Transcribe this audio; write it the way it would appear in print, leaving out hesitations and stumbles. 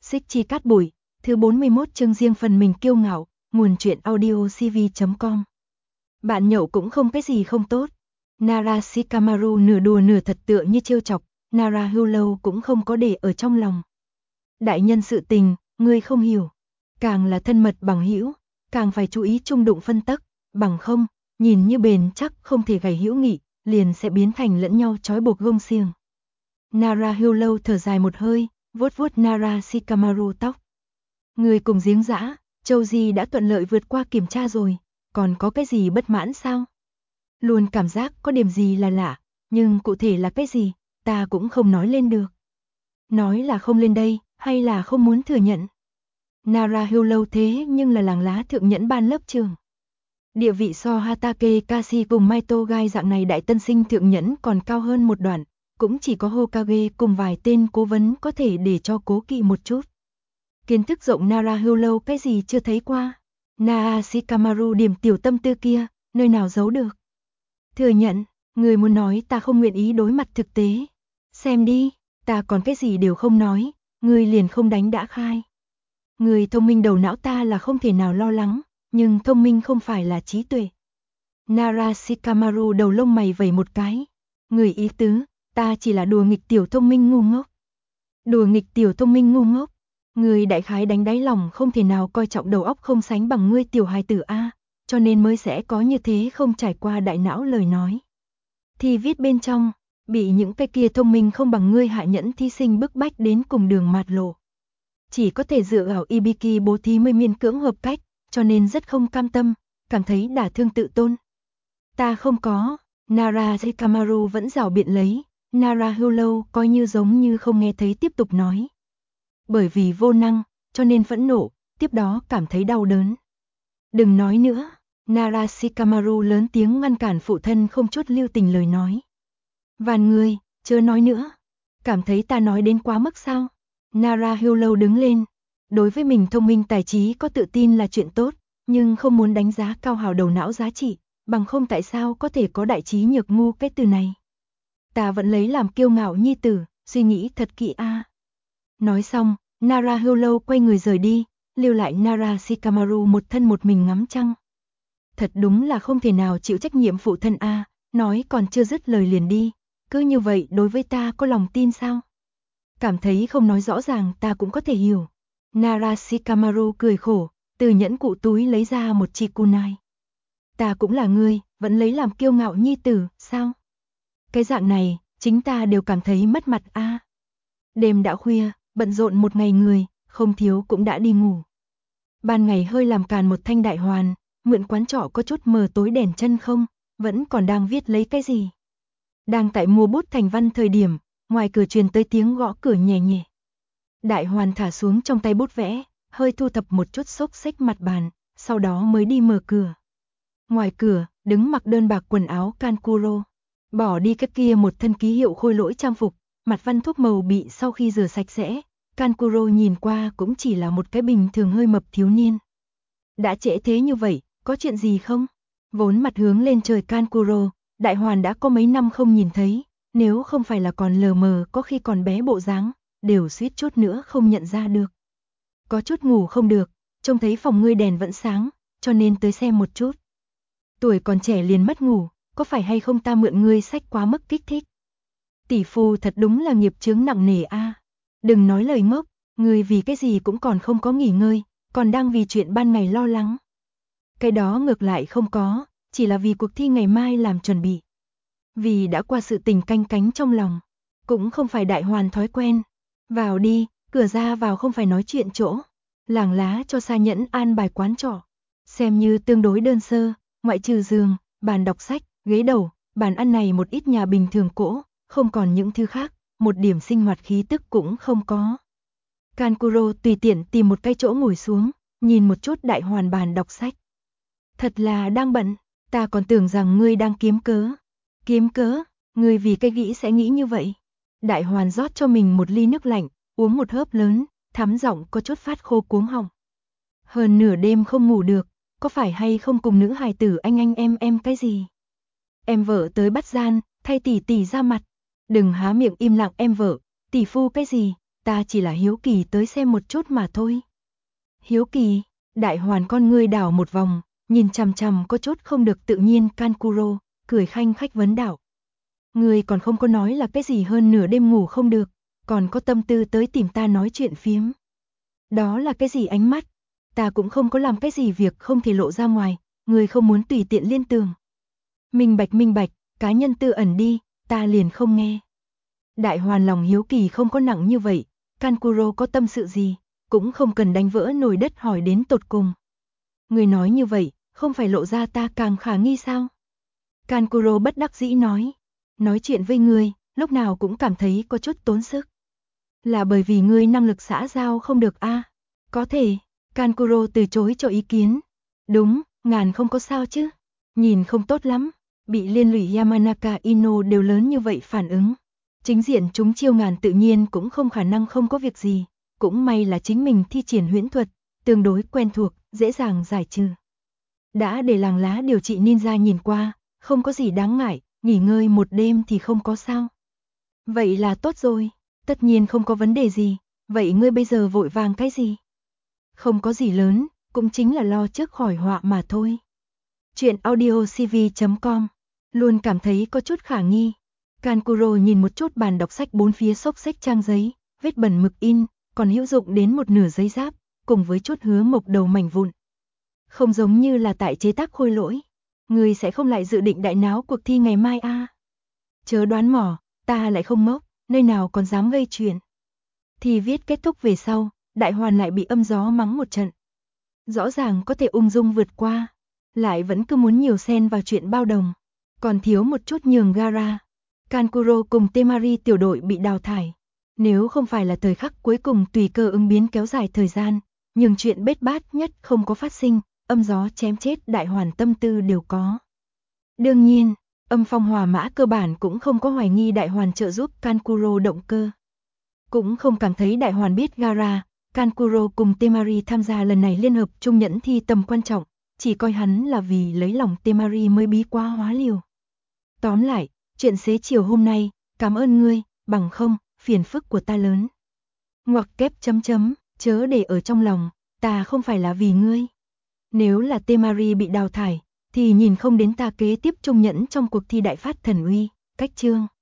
Xích chi cát bụi, thứ 41 chương riêng phần mình kiêu ngạo, nguồn truyện audio cv.com. Bạn nhậu cũng không cái gì không tốt. Nara Shikamaru nửa đùa nửa thật tựa như trêu chọc, Nara Hưu cũng không có để ở trong lòng. Đại nhân sự tình, ngươi không hiểu. Càng là thân mật bằng hữu, càng phải chú ý trung đụng phân tắc, bằng không, nhìn như bền chắc không thể gảy hữu nghị, liền sẽ biến thành lẫn nhau trói buộc gông xiềng. Nara Hưu thở dài một hơi, vuốt vuốt Nara Shikamaru tóc. Người cùng giếng dã, Châu Di đã thuận lợi vượt qua kiểm tra rồi, còn có cái gì bất mãn sao? Luôn cảm giác có điểm gì là lạ, nhưng cụ thể là cái gì, ta cũng không nói lên được. Nói là không lên đây, hay là không muốn thừa nhận. Nara Hưu thế nhưng là làng lá thượng nhẫn ban lớp trường. Địa vị so Hatake Kashi cùng Maito Gai dạng này đại tân sinh thượng nhẫn còn cao hơn một đoạn, cũng chỉ có Hokage cùng vài tên cố vấn có thể để cho cố kỵ một chút. Kiến thức rộng Nara Hưu cái gì chưa thấy qua. Nara Shikamaru điểm tiểu tâm tư kia, nơi nào giấu được. Thừa nhận, người muốn nói ta không nguyện ý đối mặt thực tế. Xem đi, ta còn cái gì đều không nói, người liền không đánh đã khai. Người thông minh đầu não ta là không thể nào lo lắng, nhưng thông minh không phải là trí tuệ. Nara Shikamaru đầu lông mày vẩy một cái. Người ý tứ, ta chỉ là đùa nghịch tiểu thông minh ngu ngốc. Đùa nghịch tiểu thông minh ngu ngốc. Người đại khái đánh đáy lòng không thể nào coi trọng đầu óc không sánh bằng ngươi tiểu hài tử A, cho nên mới sẽ có như thế không trải qua đại não lời nói. Thì viết bên trong, bị những cái kia thông minh không bằng ngươi hạ nhẫn thí sinh bức bách đến cùng đường mạt lộ. Chỉ có thể dựa vào Ibiki bố thí mới miễn cưỡng hợp cách, cho nên rất không cam tâm, cảm thấy đả thương tự tôn. Ta không có, Nara Shikamaru vẫn rảo biện lấy, Nara Hưu coi như giống như không nghe thấy tiếp tục nói. Bởi vì vô năng, cho nên phẫn nộ, tiếp đó cảm thấy đau đớn. Đừng nói nữa, Nara Shikamaru lớn tiếng ngăn cản phụ thân không chút lưu tình lời nói. Vàn người, chớ nói nữa. Cảm thấy ta nói đến quá mức sao? Nara Hưu đứng lên. Đối với mình thông minh tài trí có tự tin là chuyện tốt, nhưng không muốn đánh giá cao hào đầu não giá trị, bằng không tại sao có thể có đại trí nhược ngu cái từ này. Ta vẫn lấy làm kiêu ngạo nhi tử, suy nghĩ thật kỹ a. Nói xong, Nara Hưu quay người rời đi, lưu lại Nara Shikamaru một thân một mình ngắm trăng. Thật đúng là không thể nào chịu trách nhiệm phụ thân a, nói còn chưa dứt lời liền đi, cứ như vậy đối với ta có lòng tin sao? Cảm thấy không nói rõ ràng ta cũng có thể hiểu. Nara Shikamaru cười khổ, từ nhẫn cụ túi lấy ra một chi kunai. Ta cũng là ngươi, vẫn lấy làm kiêu ngạo nhi tử, sao? Cái dạng này, chính ta đều cảm thấy mất mặt a. Đêm đã khuya, bận rộn một ngày người, không thiếu cũng đã đi ngủ. Ban ngày hơi làm càn một thanh đại hoàn, mượn quán trọ có chút mờ tối đèn chân không, vẫn còn đang viết lấy cái gì. Đang tại mua bút thành văn thời điểm, ngoài cửa truyền tới tiếng gõ cửa nhẹ nhẹ. Đại hoàn thả xuống trong tay bút vẽ, hơi thu thập một chút xốc xếch mặt bàn, sau đó mới đi mở cửa. Ngoài cửa, đứng mặc đơn bạc quần áo Kankuro, bỏ đi cái kia một thân ký hiệu khôi lỗi trang phục, mặt văn thuốc màu bị sau khi rửa sạch sẽ, Kankuro nhìn qua cũng chỉ là một cái bình thường hơi mập thiếu niên. Đã trễ thế như vậy, có chuyện gì không? Vốn mặt hướng lên trời Kankuro, đại hoàn đã có mấy năm không nhìn thấy, nếu không phải là còn lờ mờ có khi còn bé bộ dáng, đều suýt chút nữa không nhận ra được. Có chút ngủ không được, trông thấy phòng ngươi đèn vẫn sáng, cho nên tới xem một chút. Tuổi còn trẻ liền mất ngủ, có phải hay không ta mượn ngươi sách quá mức kích thích? Tỷ phu thật đúng là nghiệp chướng nặng nề a. Đừng nói lời ngốc, ngươi vì cái gì cũng còn không có nghỉ ngơi, còn đang vì chuyện ban ngày lo lắng. Cái đó ngược lại không có, chỉ là vì cuộc thi ngày mai làm chuẩn bị. Vì đã qua sự tình canh cánh trong lòng, cũng không phải đại hoàn thói quen. Vào đi, cửa ra vào không phải nói chuyện chỗ. Làng lá cho Sa Nhẫn an bài quán trọ, xem như tương đối đơn sơ, ngoại trừ giường, bàn đọc sách, ghế đầu, bàn ăn này một ít nhà bình thường cỗ, không còn những thứ khác, một điểm sinh hoạt khí tức cũng không có. Kankuro tùy tiện tìm một cái chỗ ngồi xuống, nhìn một chút đại hoàn bàn đọc sách. Thật là đang bận, ta còn tưởng rằng ngươi đang kiếm cớ. Kiếm cớ, ngươi vì cái nghĩ sẽ nghĩ như vậy. Đại hoàn rót cho mình một ly nước lạnh, uống một hớp lớn, thắm giọng có chút phát khô cuống họng. Hơn nửa đêm không ngủ được, có phải hay không cùng nữ hài tử anh em cái gì? Em vợ tới bắt gian, thay tỷ tỷ ra mặt. Đừng há miệng im lặng em vợ, tỷ phu cái gì, ta chỉ là hiếu kỳ tới xem một chút mà thôi. Hiếu kỳ, Đại Hoàn con ngươi đảo một vòng, nhìn chằm chằm có chút không được tự nhiên Kankuro, cười khanh khách vấn đạo. Ngươi còn không có nói là cái gì hơn nửa đêm ngủ không được, còn có tâm tư tới tìm ta nói chuyện phiếm. Đó là cái gì ánh mắt? Ta cũng không có làm cái gì việc không thể lộ ra ngoài, ngươi không muốn tùy tiện liên tưởng. Minh bạch, cá nhân tư ẩn đi, ta liền không nghe. Đại Hoàn lòng hiếu kỳ không có nặng như vậy, Kankuro có tâm sự gì, cũng không cần đánh vỡ nồi đất hỏi đến tột cùng. Người nói như vậy, không phải lộ ra ta càng khả nghi sao? Kankuro bất đắc dĩ nói chuyện với ngươi, lúc nào cũng cảm thấy có chút tốn sức. Là bởi vì ngươi năng lực xã giao không được a? Có thể, Kankuro từ chối cho ý kiến. Đúng, ngàn không có sao chứ. Nhìn không tốt lắm, bị liên lụy Yamanaka Ino đều lớn như vậy phản ứng. Chính diện chúng chiêu ngàn tự nhiên cũng không khả năng không có việc gì, cũng may là chính mình thi triển huyễn thuật, tương đối quen thuộc, dễ dàng giải trừ. Đã để làng lá điều trị ninja nhìn qua, không có gì đáng ngại, nghỉ ngơi một đêm thì không có sao. Vậy là tốt rồi, tất nhiên không có vấn đề gì, vậy ngươi bây giờ vội vàng cái gì? Không có gì lớn, cũng chính là lo trước khỏi họa mà thôi. Chuyện audiocv.com, luôn cảm thấy có chút khả nghi. Kankuro nhìn một chút bàn đọc sách bốn phía xốc xếch trang giấy, vết bẩn mực in, còn hữu dụng đến một nửa giấy giáp, cùng với chút hứa mộc đầu mảnh vụn. Không giống như là tại chế tác khôi lỗi. Người sẽ không lại dự định đại náo cuộc thi ngày mai a? Chớ đoán mò, ta lại không ngốc, nơi nào còn dám gây chuyện. Thì viết kết thúc về sau, Đại Hoàn lại bị âm gió mắng một trận. Rõ ràng có thể ung dung vượt qua, lại vẫn cứ muốn nhiều xen vào chuyện bao đồng, còn thiếu một chút nhường gara. Kankuro cùng Temari tiểu đội bị đào thải. Nếu không phải là thời khắc cuối cùng tùy cơ ứng biến kéo dài thời gian, nhưng chuyện bết bát nhất không có phát sinh, âm gió chém chết Đại Hoàn tâm tư đều có. Đương nhiên, âm phong hòa mã cơ bản cũng không có hoài nghi Đại Hoàn trợ giúp Kankuro động cơ. Cũng không cảm thấy Đại Hoàn biết gara, Kankuro cùng Temari tham gia lần này liên hợp chung nhẫn thi tầm quan trọng, chỉ coi hắn là vì lấy lòng Temari mới bí quá hóa liều. Tóm lại, chuyện xế chiều hôm nay, cảm ơn ngươi, bằng không, phiền phức của ta lớn. Ngoặc kép chấm, chớ để ở trong lòng, ta không phải là vì ngươi. Nếu là Temari bị đào thải, thì nhìn không đến ta kế tiếp chung nhẫn trong cuộc thi đại phát thần uy, cách chương.